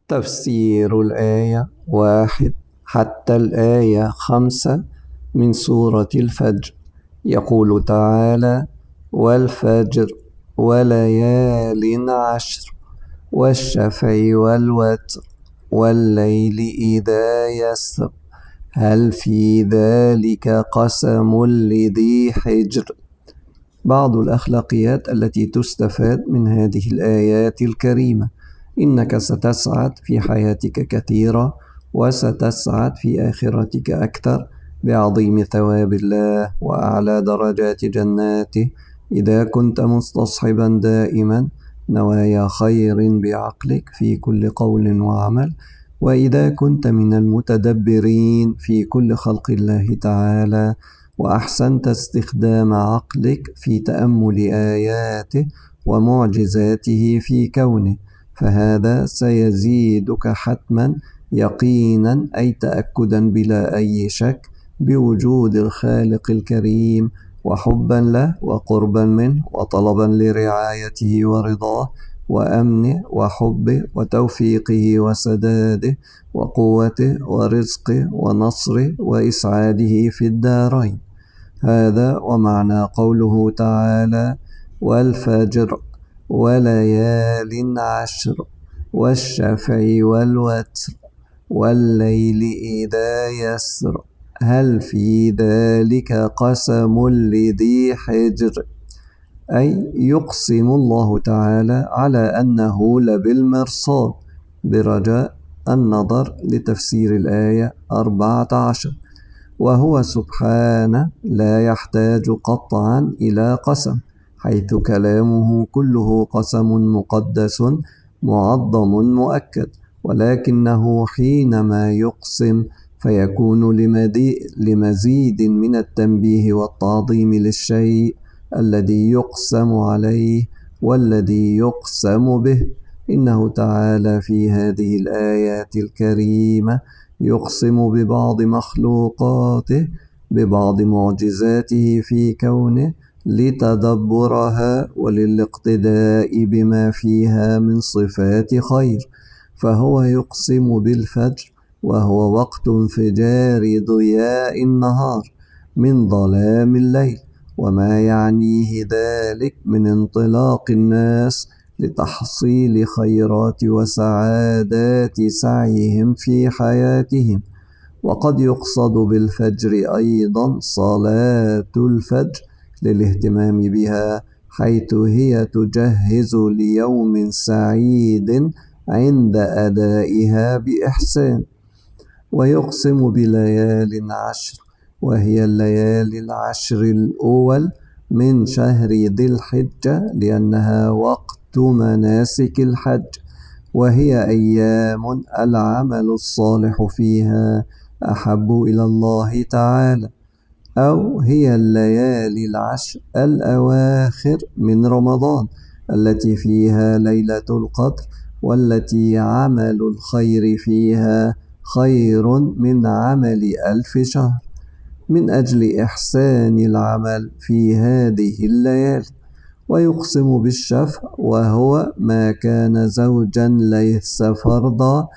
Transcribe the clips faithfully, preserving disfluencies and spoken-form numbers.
تفسير الآية واحد حتى الآية خمسة من سورة الفجر. يقول تعالى: والفجر وليال عشر والشفع والوتر والليل إذا يسر هل في ذلك قسم لذي حجر. بعض الأخلاقيات التي تستفاد من هذه الآيات الكريمة: إنك ستسعد في حياتك كثيرا، وستسعد في آخرتك أكثر بعظيم ثواب الله وأعلى درجات جناته إذا كنت مستصحبا دائما نوايا خير بعقلك في كل قول وعمل، وإذا كنت من المتدبرين في كل خلق الله تعالى وأحسنت استخدام عقلك في تأمل آياته ومعجزاته في كونه، فهذا سيزيدك حتما يقينا أي تأكدا بلا أي شك بوجود الخالق الكريم، وحبا له وقربا منه وطلبا لرعايته ورضاه وأمنه وحبه وتوفيقه وسداده وقوته ورزقه ونصره وإسعاده في الدارين. هذا ومعنى قوله تعالى: والفجر وليال عشر والشفع والوتر والليل إذا يسر هل في ذلك قسم لذي حجر. أي يقسم الله تعالى على أنه لبالمرصاد، برجاء النظر لتفسير الآية أربعة عشر. وهو سبحانه لا يحتاج قطعا إلى قسم، حيث كلامه كله قسم مقدس معظم مؤكد، ولكنه حينما يقسم فيكون لمزيد من التنبيه والتعظيم للشيء الذي يقسم عليه والذي يقسم به. إنه تعالى في هذه الآيات الكريمة يقسم ببعض مخلوقاته ببعض معجزاته في كونه لتدبرها وللاقتداء بما فيها من صفات خير، فهو يقسم بالفجر وهو وقت انفجار ضياء النهار من ظلام الليل، وما يعنيه ذلك من انطلاق الناس لتحصيل خيرات وسعادات سعيهم في حياتهم. وقد يقصد بالفجر أيضا صلاة الفجر للاهتمام بها، حيث هي تجهز ليوم سعيد عند أدائها بإحسان. ويقسم بليال عشر، وهي الليالي العشر الأول من شهر ذي الحجة، لأنها وقت مناسك الحج، وهي أيام العمل الصالح فيها أحب إلى الله تعالى. أو هي الليالي العشر الأواخر من رمضان التي فيها ليلة القدر، والتي عمل الخير فيها خير من عمل ألف شهر، من أجل إحسان العمل في هذه الليالي. ويقسم بالشفع، وهو ما كان زوجا ليس فرضا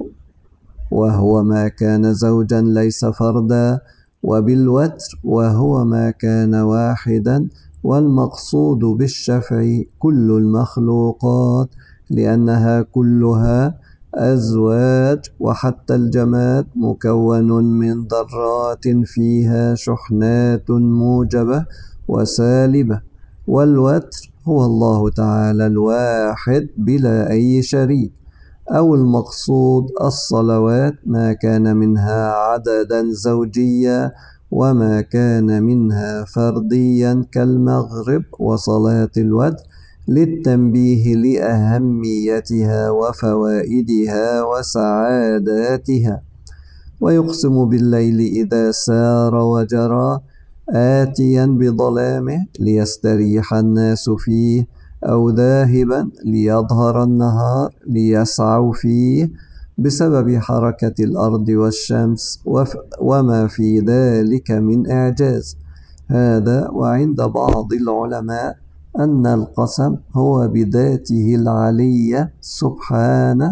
وهو ما كان زوجا ليس فردا وبالوتر، وهو ما كان واحدا. والمقصود بالشفع كل المخلوقات، لأنها كلها أزواج، وحتى الجماد مكون من ذرات فيها شحنات موجبة وسالبة. والوتر هو الله تعالى الواحد بلا أي شريك. أو المقصود الصلوات ما كان منها عددا زوجيا، وما كان منها فرديا كالمغرب وصلاة الوتر، للتنبيه لأهميتها وفوائدها وسعاداتها. ويقسم بالليل إذا سار وجرى آتيا بظلامه ليستريح الناس فيه، أو ذاهبا ليظهر النهار ليسعوا فيه بسبب حركة الأرض والشمس وما في ذلك من إعجاز. هذا وعند بعض العلماء أن القسم هو بذاته العلية سبحانه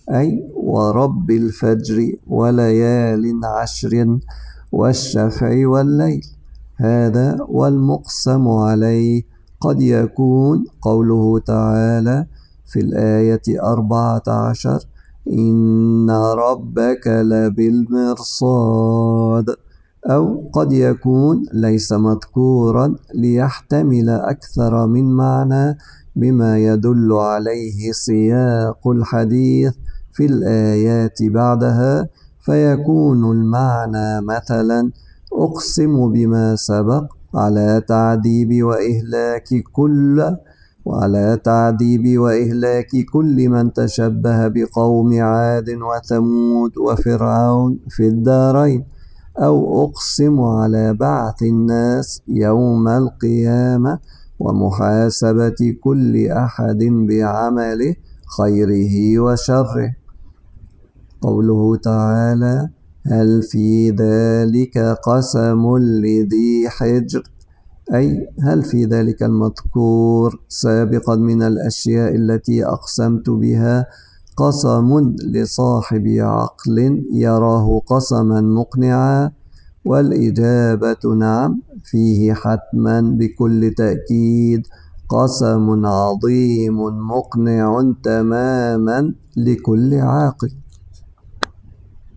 أي ورب الفجر وليال عشر والشفع والليل. هذا والمقسم عليه قد يكون قوله تعالى في الآية أربعة عشر إن ربك لبالمرصاد، أو قد يكون ليس مذكورا ليحتمل أكثر من معنى بما يدل عليه سياق الحديث في الآيات بعدها، فيكون المعنى مثلا أقسم بما سبق على تعذيب وإهلاك كل وعلى تعذيب وإهلاك كل من تشبه بقوم عاد وثمود وفرعون في الدارين، أو أقسم على بعث الناس يوم القيامة ومحاسبة كل أحد بعمله خيره وشره. قوله تعالى هل في ذلك قسم لذي حجر، أي هل في ذلك المذكور سابقا من الأشياء التي أقسمت بها قسم لصاحب عقل يراه قسما مقنعا؟ والإجابة نعم، فيه حتما بكل تأكيد قسم عظيم مقنع تماما لكل عاقل.